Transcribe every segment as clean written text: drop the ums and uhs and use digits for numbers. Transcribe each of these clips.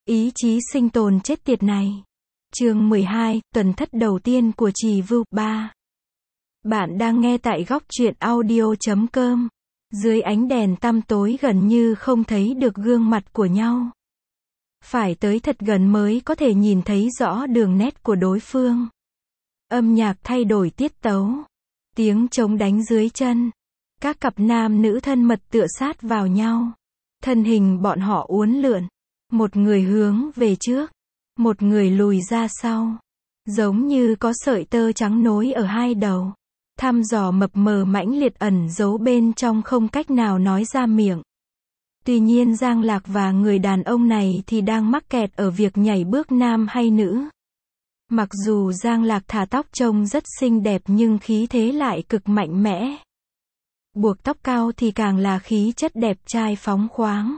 Ý chí sinh tồn chết tiệt này. Chương 12, tuần thất đầu tiên của Trì Vưu 3. Bạn đang nghe tại góc truyện audio.com. Dưới ánh đèn tăm tối gần như không thấy được gương mặt của nhau. Phải tới thật gần mới có thể nhìn thấy rõ đường nét của đối phương. Âm nhạc thay đổi tiết tấu. Tiếng trống đánh dưới chân. Các cặp nam nữ thân mật tựa sát vào nhau. Thân hình bọn họ uốn lượn. Một người hướng về trước. Một người lùi ra sau. Giống như có sợi tơ trắng nối ở hai đầu. Thăm dò mập mờ mãnh liệt ẩn giấu bên trong không cách nào nói ra miệng. Tuy nhiên Giang Lạc và người đàn ông này thì đang mắc kẹt ở việc nhảy bước nam hay nữ. Mặc dù Giang Lạc thả tóc trông rất xinh đẹp nhưng khí thế lại cực mạnh mẽ. Buộc tóc cao thì càng là khí chất đẹp trai phóng khoáng.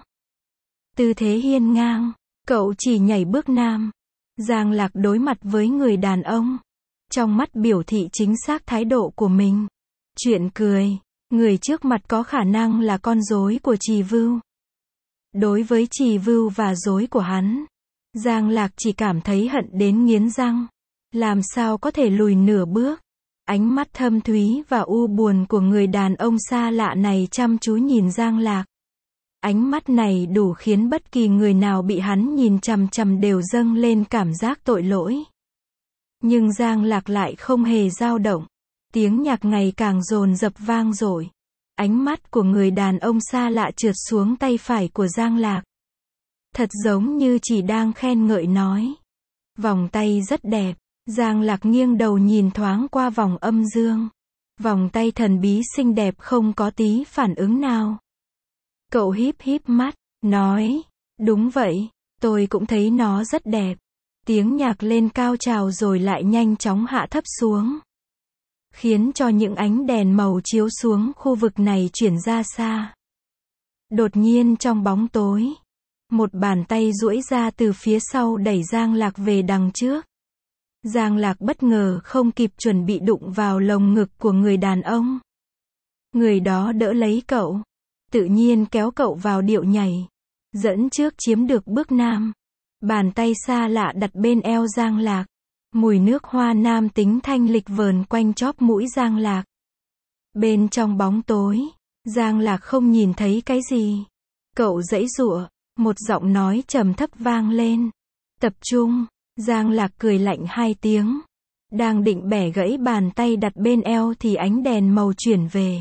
Tư thế hiên ngang, cậu chỉ nhảy bước nam. Giang Lạc đối mặt với người đàn ông. Trong mắt biểu thị chính xác thái độ của mình. Chuyện cười, người trước mặt có khả năng là con rối của Trì Vưu. Đối với Trì Vưu và rối của hắn, Giang Lạc chỉ cảm thấy hận đến nghiến răng. Làm sao có thể lùi nửa bước. Ánh mắt thâm thúy và u buồn của người đàn ông xa lạ này chăm chú nhìn Giang Lạc. Ánh mắt này đủ khiến bất kỳ người nào bị hắn nhìn chằm chằm đều dâng lên cảm giác tội lỗi. Nhưng Giang Lạc lại không hề dao động. Tiếng nhạc ngày càng dồn dập vang dội. Ánh mắt của người đàn ông xa lạ trượt xuống tay phải của Giang Lạc. Thật giống như chỉ đang khen ngợi nói. Vòng tay rất đẹp. Giang Lạc nghiêng đầu nhìn thoáng qua vòng âm dương. Vòng tay thần bí xinh đẹp không có tí phản ứng nào. Cậu híp híp mắt, nói, đúng vậy, tôi cũng thấy nó rất đẹp. Tiếng nhạc lên cao trào rồi lại nhanh chóng hạ thấp xuống. Khiến cho những ánh đèn màu chiếu xuống khu vực này chuyển ra xa. Đột nhiên trong bóng tối, một bàn tay duỗi ra từ phía sau đẩy Giang Lạc về đằng trước. Giang Lạc bất ngờ không kịp chuẩn bị đụng vào lồng ngực của người đàn ông. Người đó đỡ lấy cậu. Tự nhiên kéo cậu vào điệu nhảy. Dẫn trước chiếm được bước nam. Bàn tay xa lạ đặt bên eo Giang Lạc. Mùi nước hoa nam tính thanh lịch vờn quanh chóp mũi Giang Lạc. Bên trong bóng tối, Giang Lạc không nhìn thấy cái gì. Cậu giãy giụa, một giọng nói trầm thấp vang lên. Tập trung. Giang Lạc cười lạnh hai tiếng. Đang định bẻ gãy bàn tay đặt bên eo thì ánh đèn màu chuyển về.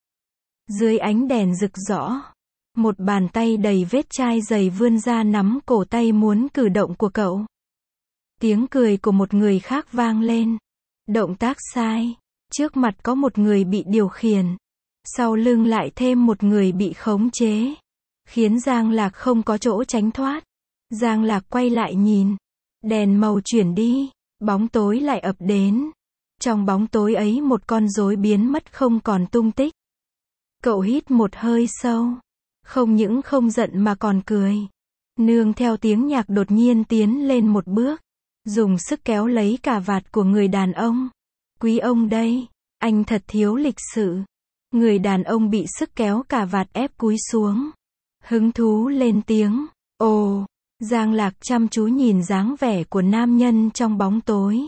Dưới ánh đèn rực rõ, một bàn tay đầy vết chai dày vươn ra nắm cổ tay muốn cử động của cậu. Tiếng cười của một người khác vang lên. Động tác sai. Trước mặt có một người bị điều khiển. Sau lưng lại thêm một người bị khống chế. Khiến Giang Lạc không có chỗ tránh thoát. Giang Lạc quay lại nhìn. Đèn màu chuyển đi. Bóng tối lại ập đến. Trong bóng tối ấy một con rối biến mất không còn tung tích. Cậu hít một hơi sâu. Không những không giận mà còn cười. Nương theo tiếng nhạc đột nhiên tiến lên một bước. Dùng sức kéo lấy cà vạt của người đàn ông. Quý ông đây, anh thật thiếu lịch sự. Người đàn ông bị sức kéo cà vạt ép cúi xuống. Hứng thú lên tiếng. Ồ, Giang Lạc chăm chú nhìn dáng vẻ của nam nhân trong bóng tối.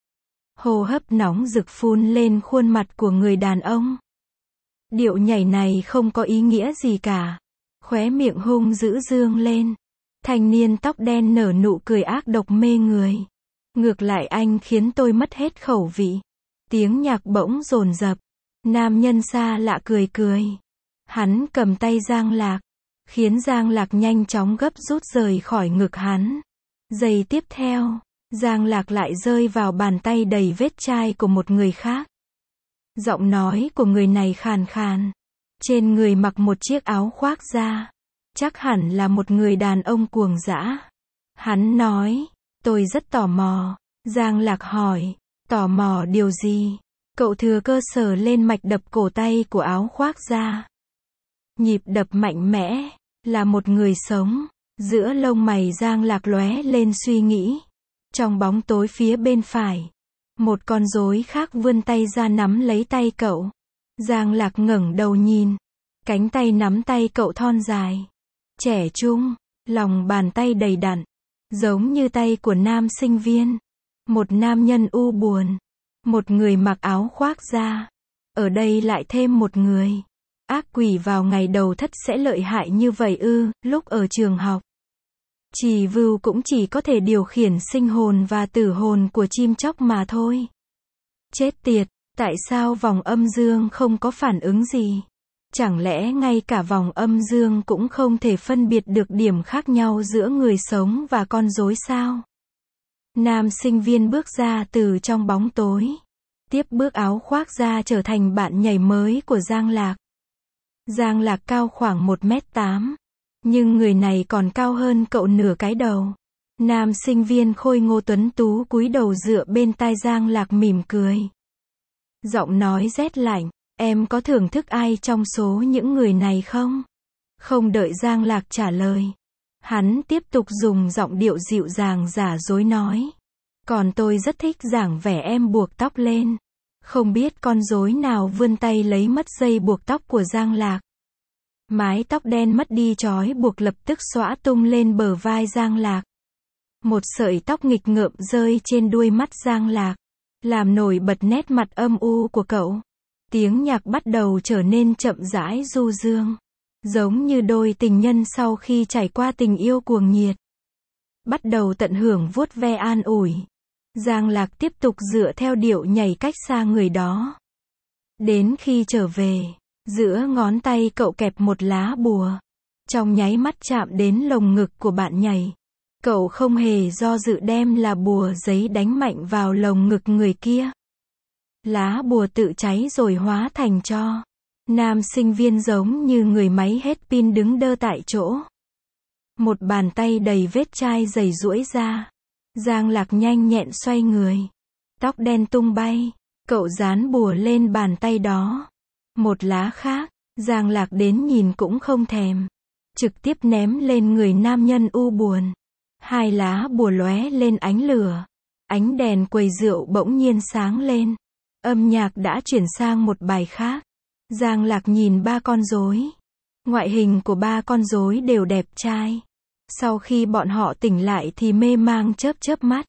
Hô hấp nóng rực phun lên khuôn mặt của người đàn ông. Điệu nhảy này không có ý nghĩa gì cả. Khóe miệng hung dữ dương lên. Thanh niên tóc đen nở nụ cười ác độc mê người. Ngược lại anh khiến tôi mất hết khẩu vị. Tiếng nhạc bỗng dồn dập. Nam nhân xa lạ cười cười. Hắn cầm tay Giang Lạc. Khiến Giang Lạc nhanh chóng gấp rút rời khỏi ngực hắn. Giây tiếp theo, Giang Lạc lại rơi vào bàn tay đầy vết chai của một người khác. Giọng nói của người này khàn khàn. Trên người mặc một chiếc áo khoác da. Chắc hẳn là một người đàn ông cuồng dã. Hắn nói, tôi rất tò mò. Giang Lạc hỏi, tò mò điều gì? Cậu thừa cơ sở lên mạch đập cổ tay của áo khoác da. Nhịp đập mạnh mẽ, là một người sống. Giữa lông mày Giang Lạc lóe lên suy nghĩ. Trong bóng tối phía bên phải, một con rối khác vươn tay ra nắm lấy tay cậu. Giang Lạc ngẩng đầu nhìn. Cánh tay nắm tay cậu thon dài. Trẻ trung, lòng bàn tay đầy đặn. giống như tay của nam sinh viên. Một nam nhân u buồn. Một người mặc áo khoác da. Ở đây lại thêm một người. Ác quỷ vào ngày đầu thất sẽ lợi hại như vậy ư? Lúc ở trường học, Trì Vưu cũng chỉ có thể điều khiển sinh hồn và tử hồn của chim chóc mà thôi. Chết tiệt, tại sao vòng âm dương không có phản ứng gì? Chẳng lẽ ngay cả vòng âm dương cũng không thể phân biệt được điểm khác nhau giữa người sống và con rối sao? Nam sinh viên bước ra từ trong bóng tối. Tiếp bước áo khoác da trở thành bạn nhảy mới của Giang Lạc. Giang Lạc cao khoảng 1m8. Nhưng người này còn cao hơn cậu nửa cái đầu. Nam sinh viên khôi ngô tuấn tú cúi đầu dựa bên tai Giang Lạc mỉm cười. Giọng nói rét lạnh, em có thưởng thức ai trong số những người này không? Không đợi Giang Lạc trả lời. Hắn tiếp tục dùng giọng điệu dịu dàng giả dối nói. Còn tôi rất thích giảng vẻ em buộc tóc lên. Không biết con rối nào vươn tay lấy mất dây buộc tóc của Giang Lạc. Mái tóc đen mất đi trói buộc lập tức xõa tung lên bờ vai Giang Lạc. Một sợi tóc nghịch ngợm rơi trên đuôi mắt Giang Lạc, làm nổi bật nét mặt âm u của cậu. Tiếng nhạc bắt đầu trở nên chậm rãi du dương, giống như đôi tình nhân sau khi trải qua tình yêu cuồng nhiệt. Bắt đầu tận hưởng vuốt ve an ủi. Giang Lạc tiếp tục dựa theo điệu nhảy cách xa người đó. Đến khi trở về, giữa ngón tay cậu kẹp một lá bùa. Trong nháy mắt chạm đến lồng ngực của bạn nhảy. Cậu không hề do dự đem là bùa giấy đánh mạnh vào lồng ngực người kia. Lá bùa tự cháy rồi hóa thành tro. Nam sinh viên giống như người máy hết pin đứng đơ tại chỗ. Một bàn tay đầy vết chai dày duỗi ra. Giang Lạc nhanh nhẹn xoay người. Tóc đen tung bay. Cậu dán bùa lên bàn tay đó. Một lá khác, Giang Lạc đến nhìn cũng không thèm. Trực tiếp ném lên người nam nhân u buồn. Hai lá bùa lóe lên ánh lửa. Ánh đèn quầy rượu bỗng nhiên sáng lên. Âm nhạc đã chuyển sang một bài khác. Giang Lạc nhìn ba con rối. Ngoại hình của ba con rối đều đẹp trai. Sau khi bọn họ tỉnh lại thì mê mang chớp chớp mắt.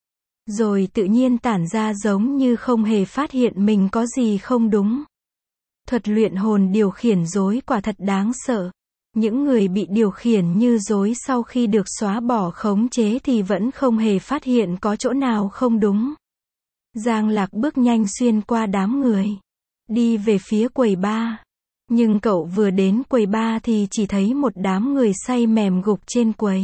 Rồi tự nhiên tản ra giống như không hề phát hiện mình có gì không đúng. Thuật luyện hồn điều khiển rối quả thật đáng sợ. Những người bị điều khiển như rối sau khi được xóa bỏ khống chế thì vẫn không hề phát hiện có chỗ nào không đúng. Giang Lạc bước nhanh xuyên qua đám người. Đi về phía quầy bar. Nhưng cậu vừa đến quầy bar thì chỉ thấy một đám người say mềm gục trên quầy.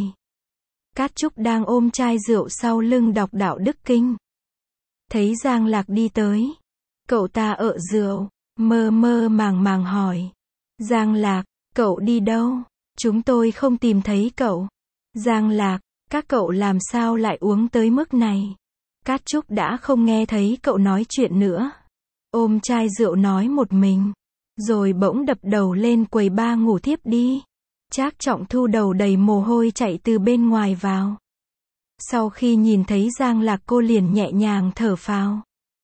Cát Trúc đang ôm chai rượu sau lưng đọc đạo đức kinh. Thấy Giang Lạc đi tới. Cậu ta ợ rượu, mơ mơ màng màng hỏi. Giang Lạc, cậu đi đâu? Chúng tôi không tìm thấy cậu. Giang Lạc, các cậu làm sao lại uống tới mức này? Cát Trúc đã không nghe thấy cậu nói chuyện nữa. Ôm chai rượu nói một mình. Rồi bỗng đập đầu lên quầy bar ngủ thiếp đi. Trác Trọng Thu đầu đầy mồ hôi chạy từ bên ngoài vào. Sau khi nhìn thấy Giang Lạc cô liền nhẹ nhàng thở phào.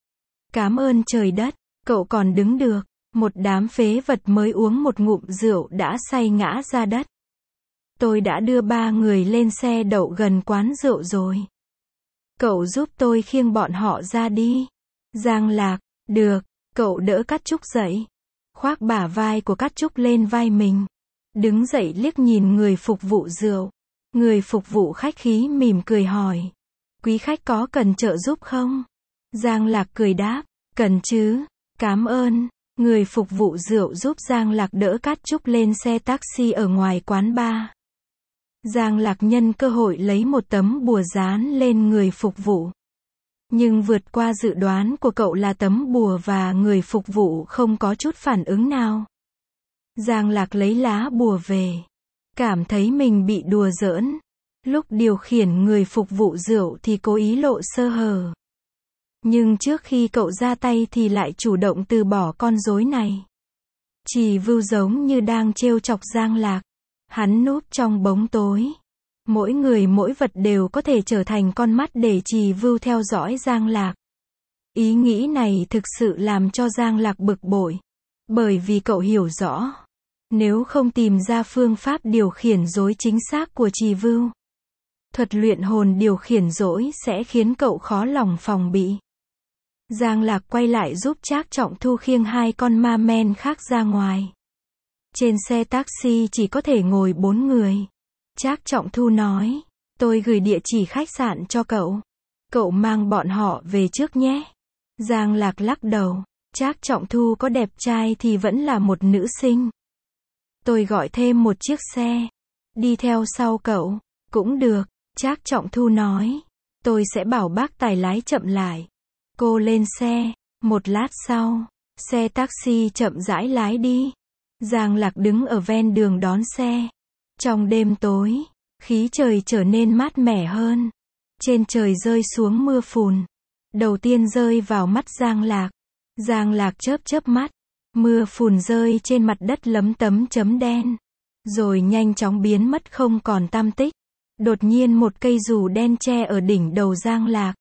Cảm ơn trời đất, cậu còn đứng được. Một đám phế vật mới uống một ngụm rượu đã say ngã ra đất. Tôi đã đưa ba người lên xe đậu gần quán rượu rồi. Cậu giúp tôi khiêng bọn họ ra đi. Giang Lạc, được, cậu đỡ Cát Trúc dậy. Khoác bả vai của Cát Trúc lên vai mình. Đứng dậy liếc nhìn người phục vụ rượu. Người phục vụ khách khí mỉm cười hỏi. Quý khách có cần trợ giúp không? Giang Lạc cười đáp. Cần chứ, cảm ơn. Người phục vụ rượu giúp Giang Lạc đỡ Cát Trúc lên xe taxi ở ngoài quán bar. Giang Lạc nhân cơ hội lấy một tấm bùa dán lên người phục vụ. Nhưng vượt qua dự đoán của cậu là tấm bùa và người phục vụ không có chút phản ứng nào. Giang Lạc lấy lá bùa về. Cảm thấy mình bị đùa giỡn. Lúc điều khiển người phục vụ rượu thì cố ý lộ sơ hở. Nhưng trước khi cậu ra tay thì lại chủ động từ bỏ con rối này. Trì Vưu giống như đang trêu chọc Giang Lạc. Hắn núp trong bóng tối. Mỗi người mỗi vật đều có thể trở thành con mắt để Trì Vưu theo dõi Giang Lạc. Ý nghĩ này thực sự làm cho Giang Lạc bực bội. Bởi vì cậu hiểu rõ. Nếu không tìm ra phương pháp điều khiển rối chính xác của Trì Vưu, Thuật luyện hồn điều khiển dỗi sẽ khiến cậu khó lòng phòng bị. Giang Lạc quay lại giúp Trác Trọng Thu khiêng hai con ma men khác ra ngoài. Trên xe taxi chỉ có thể ngồi 4 người. Trác Trọng Thu nói, tôi gửi địa chỉ khách sạn cho cậu. Cậu mang bọn họ về trước nhé. Giang Lạc lắc đầu. Trác Trọng Thu có đẹp trai thì vẫn là một nữ sinh. Tôi gọi thêm một chiếc xe. Đi theo sau cậu. Cũng được. Trác Trọng Thu nói. Tôi sẽ bảo bác tài lái chậm lại. Cô lên xe. Một lát sau, xe taxi chậm rãi lái đi. Giang Lạc đứng ở ven đường đón xe. Trong đêm tối, khí trời trở nên mát mẻ hơn. Trên trời rơi xuống mưa phùn. Đầu tiên rơi vào mắt Giang Lạc. Giang Lạc chớp chớp mắt. Mưa phùn rơi trên mặt đất lấm tấm chấm đen. Rồi nhanh chóng biến mất không còn tăm tích. Đột nhiên một cây dù đen che ở đỉnh đầu Giang Lạc.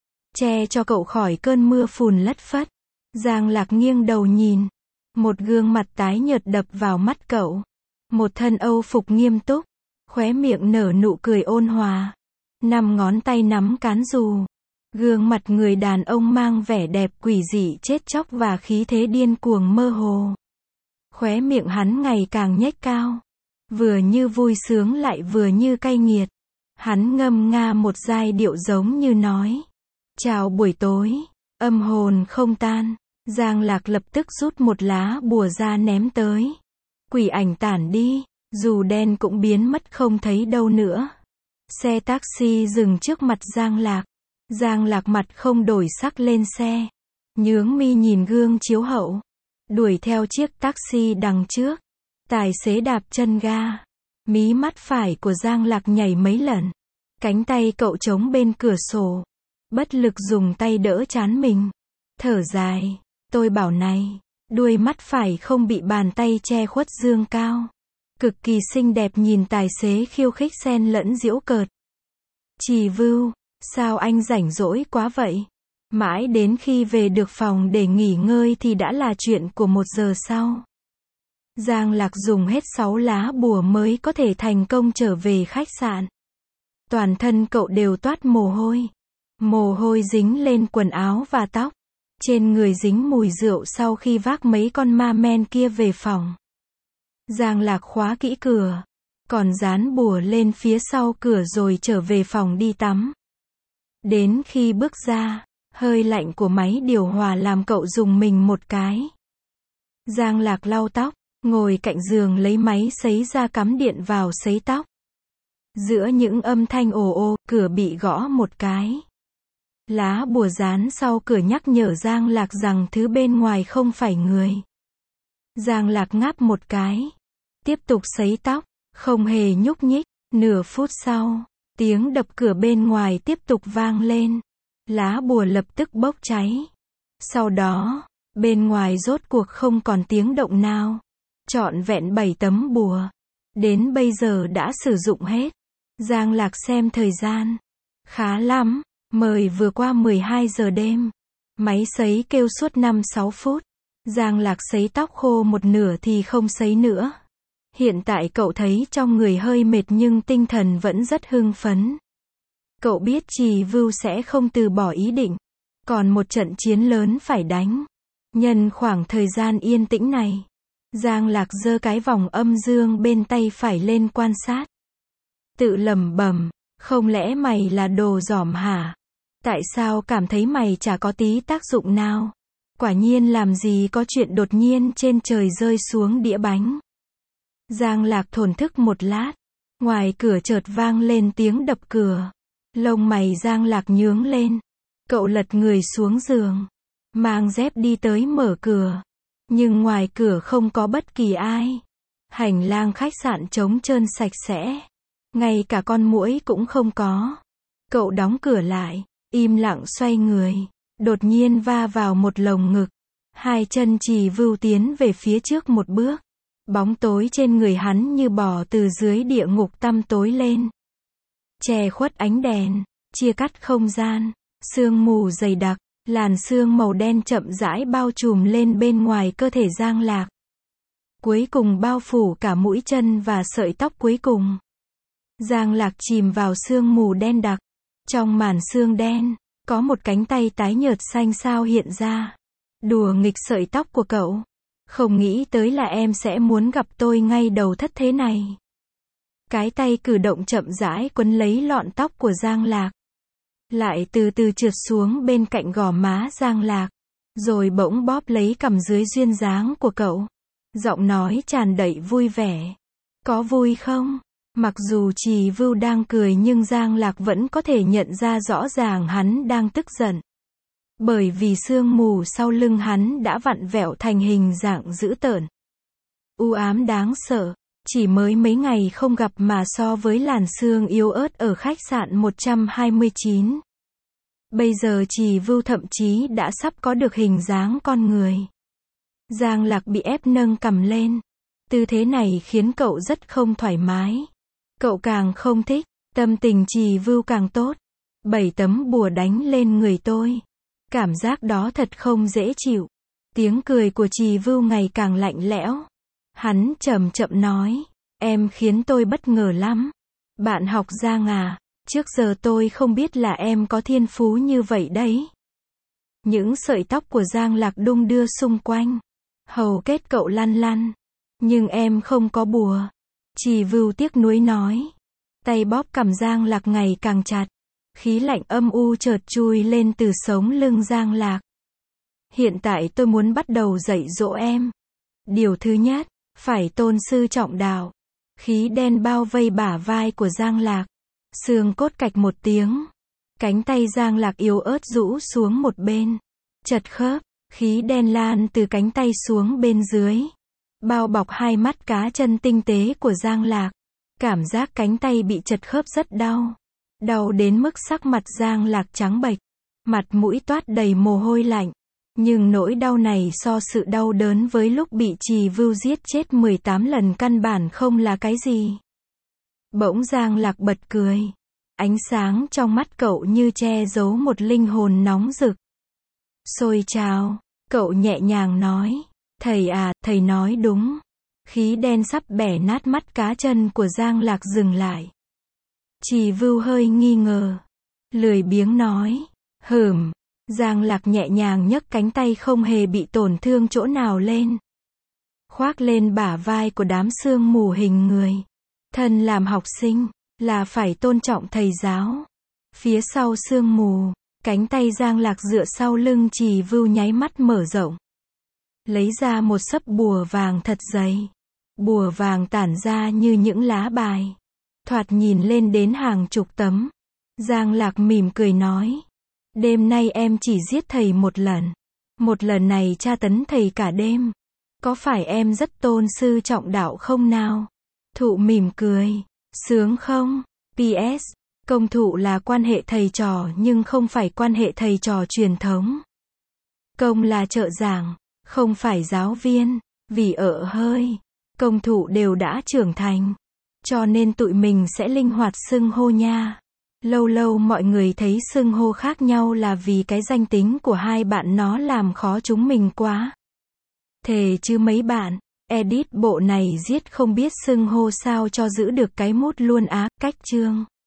Che cho cậu khỏi cơn mưa phùn lất phất. Giang Lạc nghiêng đầu nhìn. Một gương mặt tái nhợt đập vào mắt cậu. Một thân Âu phục nghiêm túc. Khóe miệng nở nụ cười ôn hòa. 5 ngón tay nắm cán dù. Gương mặt người đàn ông mang vẻ đẹp quỷ dị chết chóc và khí thế điên cuồng mơ hồ. Khóe miệng hắn ngày càng nhếch cao. Vừa như vui sướng lại vừa như cay nghiệt. Hắn ngâm nga một giai điệu giống như nói. Chào buổi tối, âm hồn không tan. Giang Lạc lập tức rút một lá bùa ra ném tới. Quỷ ảnh tản đi, dù đen cũng biến mất không thấy đâu nữa. Xe taxi dừng trước mặt Giang Lạc. Giang Lạc mặt không đổi sắc lên xe. Nhướng mi nhìn gương chiếu hậu. Đuổi theo chiếc taxi đằng trước. Tài xế đạp chân ga. Mí mắt phải của Giang Lạc nhảy mấy lần. Cánh tay cậu chống bên cửa sổ. Bất lực dùng tay đỡ trán mình. Thở dài. Tôi bảo này. Đuôi mắt phải không bị bàn tay che khuất dương cao. Cực kỳ xinh đẹp nhìn tài xế khiêu khích xen lẫn giễu cợt. Trì Vưu, sao anh rảnh rỗi quá vậy? Mãi đến khi về được phòng để nghỉ ngơi thì đã là chuyện của 1 giờ sau. Giang Lạc dùng hết 6 lá bùa mới có thể thành công trở về khách sạn. Toàn thân cậu đều toát mồ hôi. Mồ hôi dính lên quần áo và tóc. Trên người dính mùi rượu sau khi vác mấy con ma men kia về phòng. Giang Lạc khóa kỹ cửa. Còn dán bùa lên phía sau cửa rồi trở về phòng đi tắm. Đến khi bước ra, hơi lạnh của máy điều hòa làm cậu rùng mình một cái. Giang Lạc lau tóc, ngồi cạnh giường lấy máy sấy ra cắm điện vào sấy tóc. Giữa những âm thanh ồ ồ, cửa bị gõ một cái. Lá bùa dán sau cửa nhắc nhở Giang Lạc rằng thứ bên ngoài không phải người. Giang Lạc ngáp một cái. Tiếp tục sấy tóc, không hề nhúc nhích. Nửa phút sau, tiếng đập cửa bên ngoài tiếp tục vang lên. Lá bùa lập tức bốc cháy. Sau đó, bên ngoài rốt cuộc không còn tiếng động nào. Trọn vẹn 7 tấm bùa. Đến bây giờ đã sử dụng hết. Giang Lạc xem thời gian. Khá lắm. Mời vừa qua 12 giờ đêm. Máy sấy kêu suốt 5-6 phút. Giang Lạc sấy tóc khô một nửa thì không sấy nữa. Hiện tại cậu thấy trong người hơi mệt nhưng tinh thần vẫn rất hưng phấn. Cậu biết Trì Vưu sẽ không từ bỏ ý định. Còn một trận chiến lớn phải đánh. Nhân khoảng thời gian yên tĩnh này, Giang Lạc giơ cái vòng âm dương bên tay phải lên quan sát. Tự lẩm bẩm, không lẽ mày là đồ dỏm hả? Tại sao cảm thấy mày chả có tí tác dụng nào? Quả nhiên làm gì có chuyện đột nhiên trên trời rơi xuống đĩa bánh. Giang Lạc thổn thức một lát. Ngoài cửa chợt vang lên tiếng đập cửa. Lông mày Giang Lạc nhướng lên. Cậu lật người xuống giường. Mang dép đi tới mở cửa. Nhưng ngoài cửa không có bất kỳ ai. Hành lang khách sạn trống trơn sạch sẽ. Ngay cả con muỗi cũng không có. Cậu đóng cửa lại. Im lặng xoay người. Đột nhiên va vào một lồng ngực. Hai chân Trì Vưu tiến về phía trước một bước. Bóng tối trên người hắn như bò từ dưới địa ngục tăm tối lên. Che khuất ánh đèn. Chia cắt không gian. Sương mù dày đặc. Làn sương màu đen chậm rãi bao trùm lên bên ngoài cơ thể Giang Lạc. Cuối cùng bao phủ cả mũi chân và sợi tóc cuối cùng. Giang Lạc chìm vào sương mù đen đặc. Trong màn sương đen, có một cánh tay tái nhợt xanh xao hiện ra. Đùa nghịch sợi tóc của cậu. Không nghĩ tới là em sẽ muốn gặp tôi ngay đầu thất thế này. Cái tay cử động chậm rãi quấn lấy lọn tóc của Giang Lạc. Lại từ từ trượt xuống bên cạnh gò má Giang Lạc. Rồi bỗng bóp lấy cằm dưới duyên dáng của cậu. Giọng nói tràn đầy vui vẻ. Có vui không? Mặc dù Trì Vưu đang cười nhưng Giang Lạc vẫn có thể nhận ra rõ ràng hắn đang tức giận. Bởi vì sương mù sau lưng hắn đã vặn vẹo thành hình dạng dữ tợn. U ám đáng sợ. Chỉ mới mấy ngày không gặp mà so với làn sương yếu ớt ở khách sạn 129. Bây giờ Trì Vưu thậm chí đã sắp có được hình dáng con người. Giang Lạc bị ép nâng cằm lên. Tư thế này khiến cậu rất không thoải mái. Cậu càng không thích, tâm tình Trì Vưu càng tốt. 7 tấm bùa đánh lên người tôi. Cảm giác đó thật không dễ chịu. Tiếng cười của Trì Vưu ngày càng lạnh lẽo. Hắn chậm chậm nói, em khiến tôi bất ngờ lắm. Bạn học Giang à, trước giờ tôi không biết là em có thiên phú như vậy đấy. Những sợi tóc của Giang Lạc đung đưa xung quanh. Hầu kết cậu lăn lăn. Nhưng em không có bùa. Trì Vưu tiếc nuối nói. Tay bóp cằm Giang Lạc ngày càng chặt. Khí lạnh âm u chợt chui lên từ sống lưng Giang Lạc. Hiện tại tôi muốn bắt đầu dạy dỗ em. Điều thứ nhất, phải tôn sư trọng đạo. Khí đen bao vây bả vai của Giang Lạc. Xương cốt cạch một tiếng. Cánh tay Giang Lạc yếu ớt rũ xuống một bên. Chật khớp, khí đen lan từ cánh tay xuống bên dưới. Bao bọc hai mắt cá chân tinh tế của Giang Lạc. Cảm giác cánh tay bị chật khớp rất đau. Đau đến mức sắc mặt Giang Lạc trắng bệch. Mặt mũi toát đầy mồ hôi lạnh. Nhưng nỗi đau này so sự đau đớn với lúc bị Trì Vưu giết chết 18 lần căn bản không là cái gì. Bỗng Giang Lạc bật cười. Ánh sáng trong mắt cậu như che giấu một linh hồn nóng rực. Xôi trào, cậu nhẹ nhàng nói. Thầy à, thầy nói đúng. Khí đen sắp bẻ nát mắt cá chân của Giang Lạc dừng lại. Trì Vưu hơi nghi ngờ. Lười biếng nói. Giang Lạc nhẹ nhàng nhấc cánh tay không hề bị tổn thương chỗ nào lên. Khoác lên bả vai của đám sương mù hình người. Thân làm học sinh, là phải tôn trọng thầy giáo. Phía sau sương mù, cánh tay Giang Lạc dựa sau lưng Trì Vưu nháy mắt mở rộng. Lấy ra một xấp bùa vàng thật dày. Bùa vàng tản ra như những lá bài. Thoạt nhìn lên đến hàng chục tấm. Giang Lạc mỉm cười nói. Đêm nay em chỉ giết thầy một lần. Một lần này tra tấn thầy cả đêm. Có phải em rất tôn sư trọng đạo không nào? Thụ mỉm cười. Sướng không? PS. Công thụ là quan hệ thầy trò nhưng không phải quan hệ thầy trò truyền thống. Công là trợ giảng, không phải giáo viên. Vì ở hơi, công thụ đều đã trưởng thành. Cho nên tụi mình sẽ linh hoạt xưng hô nha. Lâu lâu mọi người thấy xưng hô khác nhau là vì cái danh tính của hai bạn nó làm khó chúng mình quá. Thề chứ mấy bạn, edit bộ này giết không biết xưng hô sao cho giữ được cái mood luôn á, cách chương.